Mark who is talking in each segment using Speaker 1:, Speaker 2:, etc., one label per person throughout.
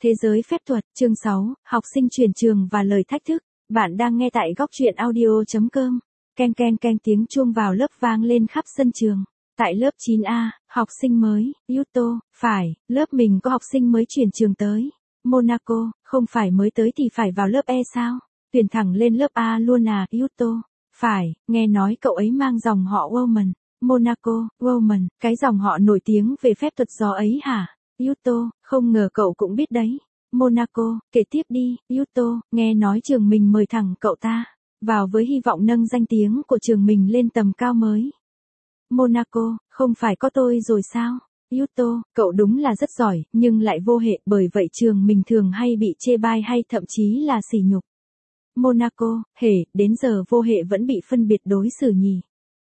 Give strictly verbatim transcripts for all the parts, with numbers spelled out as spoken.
Speaker 1: Thế giới phép thuật, chương sáu, học sinh chuyển trường và lời thách thức. Bạn đang nghe tại góc truyện audio chấm com. Ken ken ken tiếng chuông vào lớp vang lên khắp sân trường. Tại lớp chín A, học sinh mới, Yuto, phải, lớp mình có học sinh mới chuyển trường tới. Monaco, không phải mới tới thì phải vào lớp E sao? Tuyển thẳng lên lớp A luôn à, Yuto. Phải, nghe nói cậu ấy mang dòng họ Woman. Monaco, Woman, cái dòng họ nổi tiếng về phép thuật gió ấy hả? Yuto, không ngờ cậu cũng biết đấy. Monaco, kể tiếp đi, Yuto, nghe nói trường mình mời thẳng cậu ta vào với hy vọng nâng danh tiếng của trường mình lên tầm cao mới. Monaco, không phải có tôi rồi sao? Yuto, cậu đúng là rất giỏi, nhưng lại vô hệ, bởi vậy trường mình thường hay bị chê bai hay thậm chí là sỉ nhục. Monaco, hề, đến giờ vô hệ vẫn bị phân biệt đối xử nhỉ?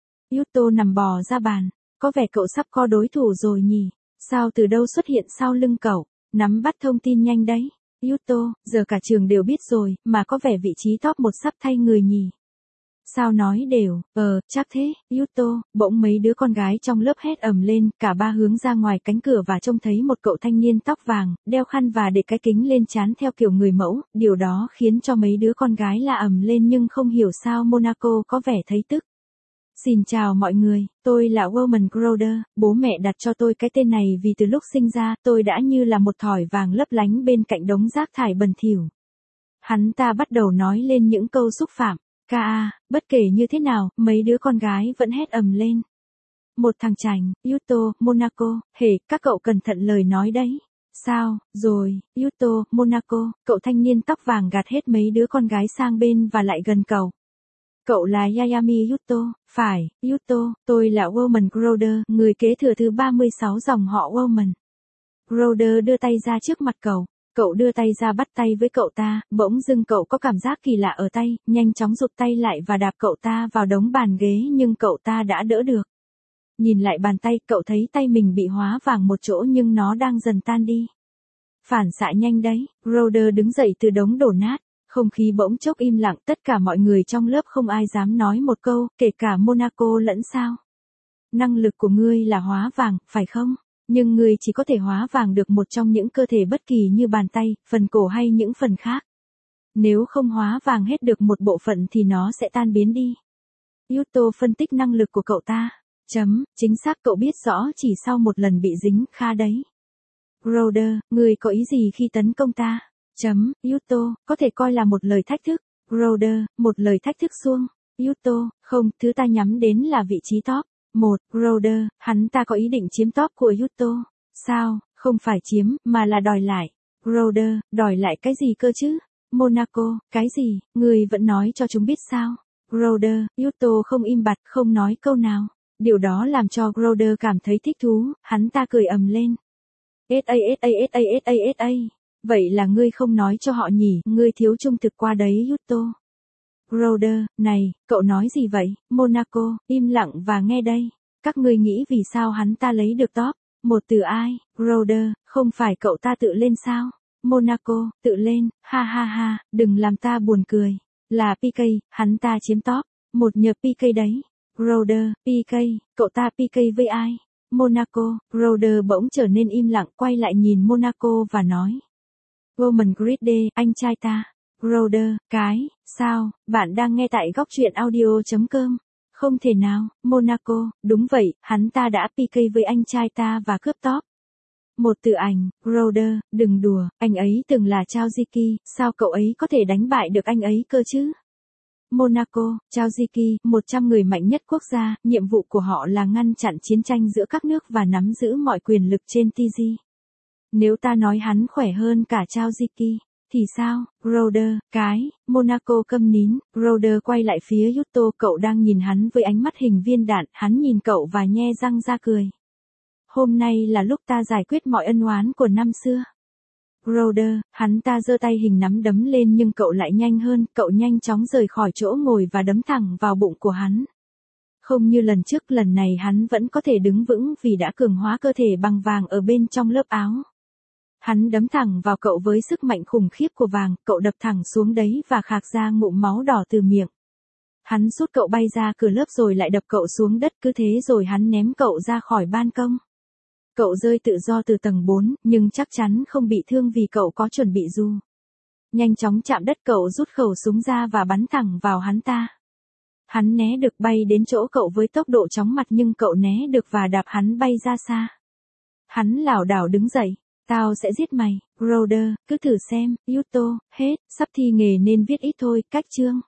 Speaker 1: Yuto nằm bò ra bàn, có vẻ cậu sắp có đối thủ rồi nhỉ? Sao từ đâu xuất hiện sau lưng cậu? Nắm bắt thông tin nhanh đấy. Yuto, giờ cả trường đều biết rồi, mà có vẻ vị trí top một sắp thay người nhỉ? Sao nói đều, ờ, chắc thế, Yuto, bỗng mấy đứa con gái trong lớp hét ầm lên, cả ba hướng ra ngoài cánh cửa và trông thấy một cậu thanh niên tóc vàng, đeo khăn và để cái kính lên trán theo kiểu người mẫu, điều đó khiến cho mấy đứa con gái la ầm lên nhưng không hiểu sao Monaco có vẻ thấy tức. Xin chào mọi người, tôi là Woman Crowder, bố mẹ đặt cho tôi cái tên này vì từ lúc sinh ra tôi đã như là một thỏi vàng lấp lánh bên cạnh đống rác thải bẩn thỉu. Hắn ta bắt đầu nói lên những câu xúc phạm, ca a, bất kể như thế nào, mấy đứa con gái vẫn hét ầm lên. Một thằng chảnh, Yuto, Monaco, hề, các cậu cẩn thận lời nói đấy. Sao, rồi, Yuto, Monaco, cậu thanh niên tóc vàng gạt hết mấy đứa con gái sang bên và lại gần cậu. Cậu là Yayami Yuto, phải, Yuto, tôi là Woman Crowder, người kế thừa thứ ba mươi sáu dòng họ Woman. Crowder đưa tay ra trước mặt cậu, cậu đưa tay ra bắt tay với cậu ta, bỗng dưng cậu có cảm giác kỳ lạ ở tay, nhanh chóng rụt tay lại và đạp cậu ta vào đống bàn ghế nhưng cậu ta đã đỡ được. Nhìn lại bàn tay, cậu thấy tay mình bị hóa vàng một chỗ nhưng nó đang dần tan đi. Phản xạ nhanh đấy, Crowder đứng dậy từ đống đổ nát. Không khí bỗng chốc im lặng, tất cả mọi người trong lớp không ai dám nói một câu, kể cả Monaco lẫn sao. Năng lực của ngươi là hóa vàng, phải không? Nhưng ngươi chỉ có thể hóa vàng được một trong những cơ thể bất kỳ như bàn tay, phần cổ hay những phần khác. Nếu không hóa vàng hết được một bộ phận thì nó sẽ tan biến đi. Yuto phân tích năng lực của cậu ta. Chấm, chính xác cậu biết rõ chỉ sau một lần bị dính, kha đấy. Crowder, ngươi có ý gì khi tấn công ta? Chấm, Yuto, có thể coi là một lời thách thức. Crowder, một lời thách thức suông. Yuto, không, thứ ta nhắm đến là vị trí top. Một, Crowder, hắn ta có ý định chiếm top của Yuto. Sao, không phải chiếm, mà là đòi lại. Crowder, đòi lại cái gì cơ chứ? Monaco, cái gì, người vẫn nói cho chúng biết sao? Crowder, Yuto không im bặt, không nói câu nào. Điều đó làm cho Crowder cảm thấy thích thú, hắn ta cười ầm lên. sa sa sa sa sa. Vậy là ngươi không nói cho họ nhỉ, ngươi thiếu trung thực qua đấy Yuto. Crowder, này, cậu nói gì vậy? Monaco, im lặng và nghe đây. Các ngươi nghĩ vì sao hắn ta lấy được top? Một từ ai? Crowder, không phải cậu ta tự lên sao? Monaco, tự lên, ha ha ha, đừng làm ta buồn cười. Là pê ca, hắn ta chiếm top. Một nhờ pê ca đấy. Crowder, pê ca, cậu ta pê ca với ai? Monaco, Crowder bỗng trở nên im lặng quay lại nhìn Monaco và nói. Woman Grid, anh trai ta. Crowder, cái, sao, bạn đang nghe tại góc truyện audio chấm com. Không thể nào, Monaco, đúng vậy, hắn ta đã pê ca với anh trai ta và cướp top. Một từ ảnh, Crowder, đừng đùa, anh ấy từng là Chaoziki, sao cậu ấy có thể đánh bại được anh ấy cơ chứ? Monaco, Chaoziki, một trăm người mạnh nhất quốc gia, nhiệm vụ của họ là ngăn chặn chiến tranh giữa các nước và nắm giữ mọi quyền lực trên tê giê. Nếu ta nói hắn khỏe hơn cả Chaoziki, thì sao, Crowder, cái, Monaco câm nín, Crowder quay lại phía Yuto, cậu đang nhìn hắn với ánh mắt hình viên đạn, hắn nhìn cậu và nhe răng ra cười. Hôm nay là lúc ta giải quyết mọi ân oán của năm xưa. Crowder, hắn ta giơ tay hình nắm đấm lên nhưng cậu lại nhanh hơn, cậu nhanh chóng rời khỏi chỗ ngồi và đấm thẳng vào bụng của hắn. Không như lần trước, lần này hắn vẫn có thể đứng vững vì đã cường hóa cơ thể bằng vàng ở bên trong lớp áo. Hắn đấm thẳng vào cậu với sức mạnh khủng khiếp của vàng, cậu đập thẳng xuống đấy và khạc ra ngụm máu đỏ từ miệng. Hắn sút cậu bay ra cửa lớp rồi lại đập cậu xuống đất, cứ thế rồi hắn ném cậu ra khỏi ban công. Cậu rơi tự do từ tầng bốn, nhưng chắc chắn không bị thương vì cậu có chuẩn bị ru. Nhanh chóng chạm đất cậu rút khẩu súng ra và bắn thẳng vào hắn ta. Hắn né được bay đến chỗ cậu với tốc độ chóng mặt nhưng cậu né được và đạp hắn bay ra xa. Hắn lảo đảo đứng dậy. Tao sẽ giết mày, Brother, cứ thử xem, Yuto, hết, sắp thi nghề nên viết ít thôi, cách chương.